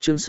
Chương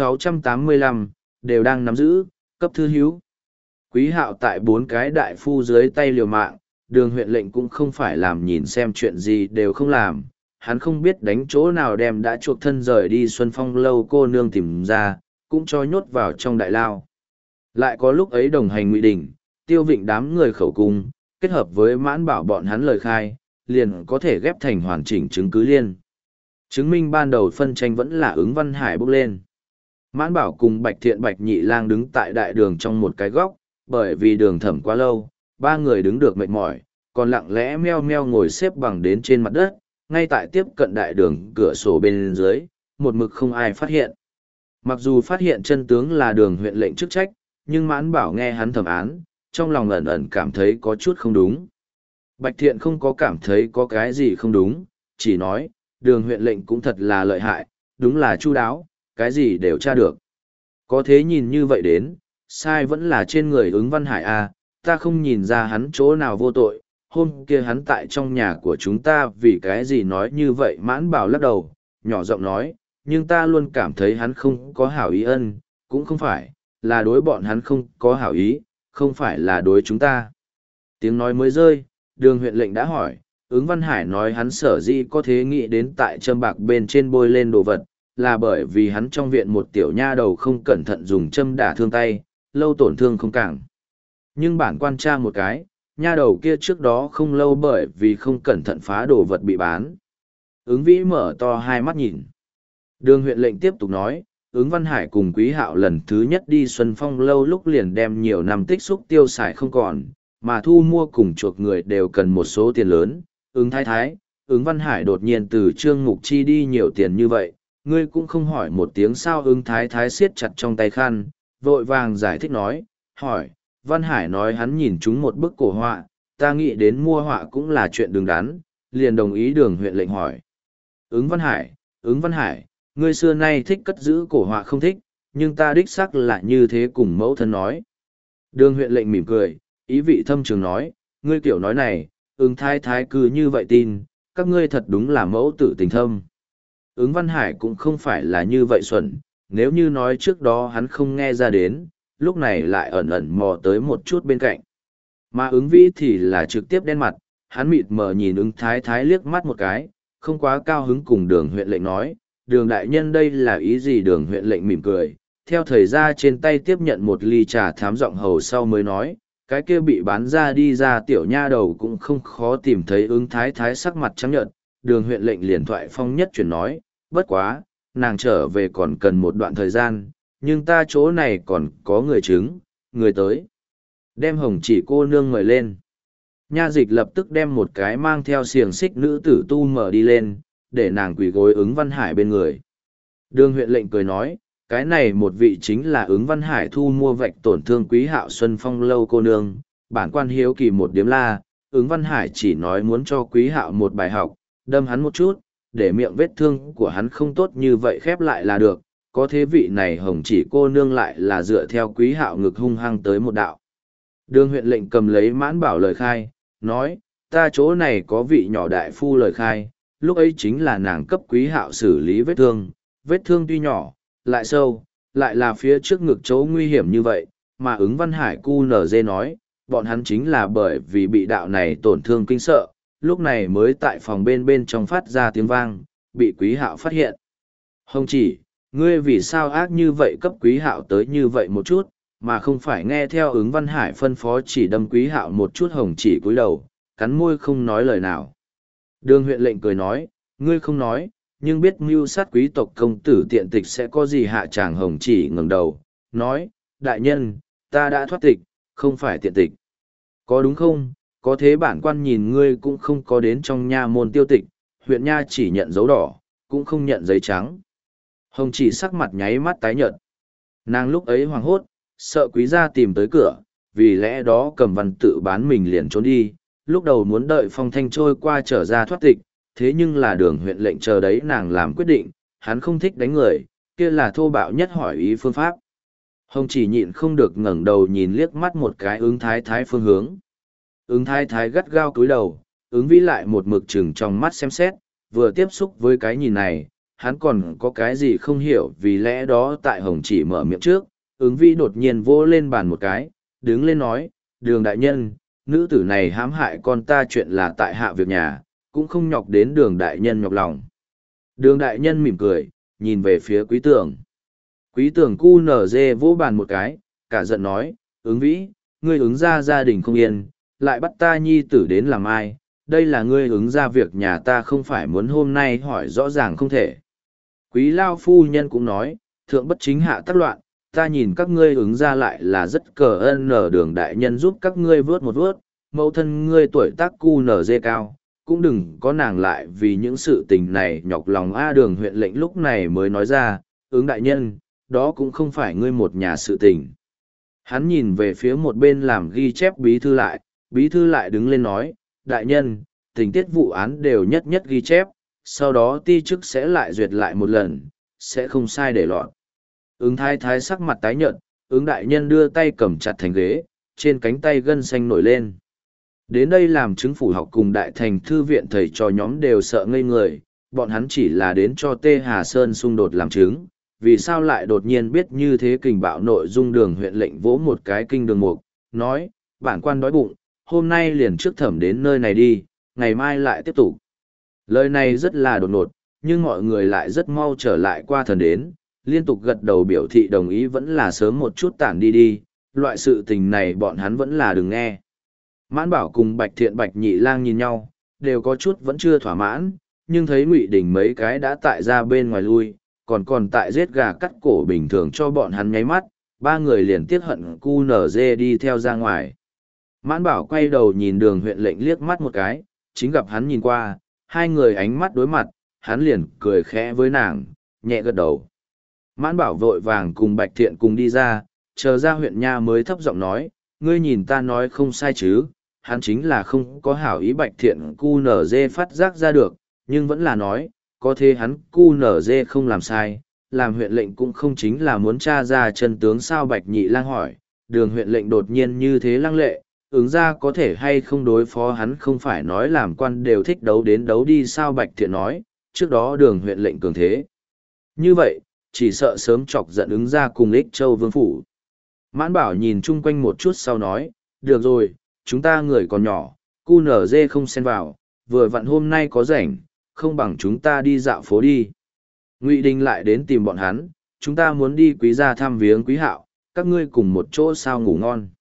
685, đều đang nắm giữ, cấp thư hiếu. Quý Hạo tại 4 cái đại phu dưới tay liều mạng, Đường huyện lệnh cũng không phải làm nhìn xem chuyện gì đều không làm. Hắn không biết đánh chỗ nào đem đã chuộc thân rời đi Xuân Phong lâu cô nương tìm ra, cũng cho nhốt vào trong đại lao. Lại có lúc ấy đồng hành Ngụy Đình, Tiêu Vịnh đám người khẩu cung, kết hợp với Mãn Bảo bọn hắn lời khai, liền có thể ghép thành hoàn chỉnh chứng cứ liên. Chứng minh ban đầu phân tranh vẫn là Ứng Văn Hải bốc lên. Mãn Bảo cùng Bạch Thiện Bạch Nhị Lang đứng tại đại đường trong một cái góc, bởi vì đường thẩm quá lâu, 3 người đứng được mệt mỏi, còn lặng lẽ meo meo ngồi xếp bằng đến trên mặt đất, ngay tại tiếp cận đại đường cửa sổ bên dưới, một mực không ai phát hiện. Mặc dù phát hiện chân tướng là Đường huyện lệnh chức trách, nhưng Mãn Bảo nghe hắn thẩm án, trong lòng ẩn ẩn cảm thấy có chút không đúng. Bạch Thiện không có cảm thấy có cái gì không đúng, chỉ nói, Đường huyện lệnh cũng thật là lợi hại, đúng là chu đáo, cái gì đều tra được. Có thế nhìn như vậy đến, sai vẫn là trên người Ứng Văn Hải a, ta không nhìn ra hắn chỗ nào vô tội, hôm kia hắn tại trong nhà của chúng ta vì cái gì nói như vậy. Mãn Bảo lắc đầu, nhỏ giọng nói, nhưng ta luôn cảm thấy hắn không có hảo ý ân, cũng không phải, là đối bọn hắn không có hảo ý, không phải là đối chúng ta. Tiếng nói mới rơi, Đường huyện lệnh đã hỏi, Ứng Văn Hải nói hắn sở dĩ có thế nghĩ đến tại châm bạc bên trên bôi lên đồ vật, là bởi vì hắn trong viện một tiểu nha đầu không cẩn thận dùng châm đả thương tay, lâu tổn thương không cảng. Nhưng bản quan tra một cái, nha đầu kia trước đó không lâu bởi vì không cẩn thận phá đồ vật bị bán. Ứng Vĩ mở to hai mắt nhìn. Đường huyện lệnh tiếp tục nói, Ứng Văn Hải cùng Quý Hạo lần thứ nhất đi Xuân Phong lâu lúc liền đem nhiều năm tích xúc tiêu xài không còn, mà thu mua cùng chuộc người đều cần một số tiền lớn. Ứng Thái Thái, Ứng Văn Hải đột nhiên từ Trương Mục Chi đi nhiều tiền như vậy, ngươi cũng không hỏi một tiếng sao. Ứng Thái Thái siết chặt trong tay khăn, vội vàng giải thích nói, hỏi, Văn Hải nói hắn nhìn chúng một bức cổ họa, ta nghĩ đến mua họa cũng là chuyện đứng đắn, liền đồng ý. Đường huyện lệnh hỏi. Ứng Văn Hải, ngươi xưa nay thích cất giữ cổ họa không thích, nhưng ta đích xác là như thế cùng mẫu thân nói. Đường huyện lệnh mỉm cười, ý vị thâm trường nói, ngươi kiểu nói này, Ứng Thái Thái cứ như vậy tin, các ngươi thật đúng là mẫu tử tình thâm. Ứng Văn Hải cũng không phải là như vậy xuẩn, nếu như nói trước đó hắn không nghe ra đến, lúc này lại ẩn ẩn mò tới một chút bên cạnh. Mà Ứng Vĩ thì là trực tiếp đen mặt, hắn mịt mờ nhìn Ứng Thái Thái liếc mắt một cái, không quá cao hứng cùng Đường huyện lệnh nói, Đường đại nhân đây là ý gì. Đường huyện lệnh mỉm cười, theo thời gian trên tay tiếp nhận một ly trà thám giọng hầu sau mới nói, cái kia bị bán ra đi ra tiểu nha đầu cũng không khó tìm thấy. Ứng Thái Thái sắc mặt trắng nhợt, Đường huyện lệnh liền thoại phong nhất chuyển nói, bất quá, nàng trở về còn cần một đoạn thời gian, nhưng ta chỗ này còn có người chứng, người tới. Đem Hồng Chỉ cô nương mời lên. Nha dịch lập tức đem một cái mang theo xiềng xích nữ tử tu mở đi lên, để nàng quỳ gối Ứng Văn Hải bên người. Đường huyện lệnh cười nói, cái này một vị chính là Ứng Văn Hải thu mua vạch tổn thương Quý Hạo Xuân Phong lâu cô nương. Bản quan hiếu kỳ một điếm la, Ứng Văn Hải chỉ nói muốn cho Quý Hạo một bài học, đâm hắn một chút, để miệng vết thương của hắn không tốt như vậy khép lại là được. Có thế vị này Hồng Chỉ cô nương lại là dựa theo Quý Hạo ngực hung hăng tới một đạo. Đường huyện lệnh cầm lấy Mãn Bảo lời khai, nói, ta chỗ này có vị nhỏ đại phu lời khai, lúc ấy chính là nàng cấp Quý Hạo xử lý vết thương tuy nhỏ, lại sâu, lại là phía trước ngực chỗ nguy hiểm như vậy, mà Ứng Văn Hải cu nở dê nói, bọn hắn chính là bởi vì bị đạo này tổn thương kinh sợ, lúc này mới tại phòng bên trong phát ra tiếng vang, bị Quý Hạo phát hiện. Hồng Chỉ, ngươi vì sao ác như vậy, cấp Quý Hạo tới như vậy một chút, mà không phải nghe theo Ứng Văn Hải phân phó chỉ đâm Quý Hạo một chút. Hồng Chỉ cúi đầu, cắn môi không nói lời nào. Đường huyện lệnh cười nói, ngươi không nói, nhưng biết mưu sát quý tộc công tử tiện tịch sẽ có gì hạ tràng. Hồng Chỉ ngẩng đầu, nói, đại nhân, ta đã thoát tịch, không phải tiện tịch. Có đúng không? Có thế bản quan nhìn ngươi cũng không có đến trong nha môn tiêu tịch, huyện nha chỉ nhận dấu đỏ, cũng không nhận giấy trắng. Hồng Chỉ sắc mặt nháy mắt tái nhợt. Nàng lúc ấy hoảng hốt, sợ quý gia tìm tới cửa, vì lẽ đó cầm văn tự bán mình liền trốn đi, lúc đầu muốn đợi phong thanh trôi qua trở ra thoát tịch, thế nhưng là Đường huyện lệnh chờ đấy nàng làm quyết định, hắn không thích đánh người, kia là thô bạo nhất hỏi ý phương pháp. Hồng Chỉ nhịn không được ngẩng đầu nhìn liếc mắt một cái Ứng Thái Thái phương hướng. Ứng Thái Thái gắt gao cúi đầu, Ứng Vĩ lại một mực chừng trong mắt xem xét, vừa tiếp xúc với cái nhìn này, hắn còn có cái gì không hiểu, vì lẽ đó tại Hồng chỉ mở miệng trước, ứng vĩ đột nhiên vỗ lên bàn một cái, đứng lên nói, Đường đại nhân, nữ tử này hãm hại con ta chuyện là tại hạ việc nhà, cũng không nhọc đến Đường đại nhân nhọc lòng. Đường đại nhân mỉm cười, nhìn về phía Quý Tường. Quý Tường cu nở dê vỗ bàn một cái, cả giận nói, ứng vĩ, ngươi ứng ra gia đình không yên, lại bắt ta nhi tử đến làm ai, đây là ngươi ứng ra việc nhà ta, không phải muốn hôm nay hỏi rõ ràng không thể. Quý lao phu nhân cũng nói, thượng bất chính hạ tác loạn, ta nhìn các ngươi ứng ra lại là rất cờ ơn nở Đường đại nhân giúp các ngươi vớt một vớt, mẫu thân ngươi tuổi tác cu nở dê cao, cũng đừng có nàng lại vì những sự tình này nhọc lòng. Đường huyện lệnh lúc này mới nói ra, ứng đại nhân, đó cũng không phải ngươi một nhà sự tình. Hắn nhìn về phía một bên làm ghi chép bí thư lại đứng lên nói, đại nhân, tình tiết vụ án đều nhất nhất ghi chép, sau đó ti chức sẽ lại duyệt lại một lần, sẽ không sai để lọt. Ứng thái thái sắc mặt tái nhợt, ứng đại nhân đưa tay cầm chặt thành ghế, trên cánh tay gân xanh nổi lên. Đến đây làm chứng phủ học cùng đại thành thư viện thầy trò nhóm đều sợ ngây người, bọn hắn chỉ là đến cho Tê Hà Sơn xung đột làm chứng, vì sao lại đột nhiên biết như thế. Kình bạo nội dung Đường huyện lệnh vỗ một cái kinh đường mục, nói, bản quan đói bụng, hôm nay liền trước thẩm đến nơi này đi, ngày mai lại tiếp tục. Lời này rất là đột ngột, nhưng mọi người lại rất mau trở lại qua thần đến, liên tục gật đầu biểu thị đồng ý, vẫn là sớm một chút tản đi, loại sự tình này bọn hắn vẫn là đừng nghe. Mãn Bảo cùng Bạch Thiện Bạch Nhị Lang nhìn nhau, đều có chút vẫn chưa thỏa mãn, nhưng thấy Ngụy Đình mấy cái đã tại ra bên ngoài lui, còn tại giết gà cắt cổ bình thường cho bọn hắn nháy mắt, ba người liền tiếc hận cu nở dê đi theo ra ngoài. Mãn Bảo quay đầu nhìn Đường huyện lệnh liếc mắt một cái, chính gặp hắn nhìn qua, hai người ánh mắt đối mặt, hắn liền cười khẽ với nàng, nhẹ gật đầu. Mãn Bảo vội vàng cùng Bạch Thiện cùng đi ra, chờ ra huyện nha mới thấp giọng nói, ngươi nhìn ta nói không sai chứ, hắn chính là không có hảo ý. Bạch Thiện cu nở dê phát giác ra được, nhưng vẫn là nói, có thế hắn cu nở dê không làm sai, làm huyện lệnh cũng không chính là muốn tra ra chân tướng sao. Bạch Nhị Lang hỏi, Đường huyện lệnh đột nhiên như thế lăng lệ, ứng ra có thể hay không đối phó hắn, không phải nói làm quan đều thích đấu đến đấu đi sao. Bạch Thiện nói, trước đó Đường huyện lệnh cường thế như vậy, chỉ sợ sớm chọc giận ứng ra cùng Ích Châu vương phủ. Mãn Bảo nhìn chung quanh một chút sau nói, được rồi, chúng ta người còn nhỏ, cu nở dê không xen vào, vừa vặn hôm nay có rảnh, không bằng chúng ta đi dạo phố đi. Ngụy Đình lại đến tìm bọn hắn, chúng ta muốn đi Quý gia thăm viếng Quý Hạo, các ngươi cùng một chỗ sao ngủ ngon.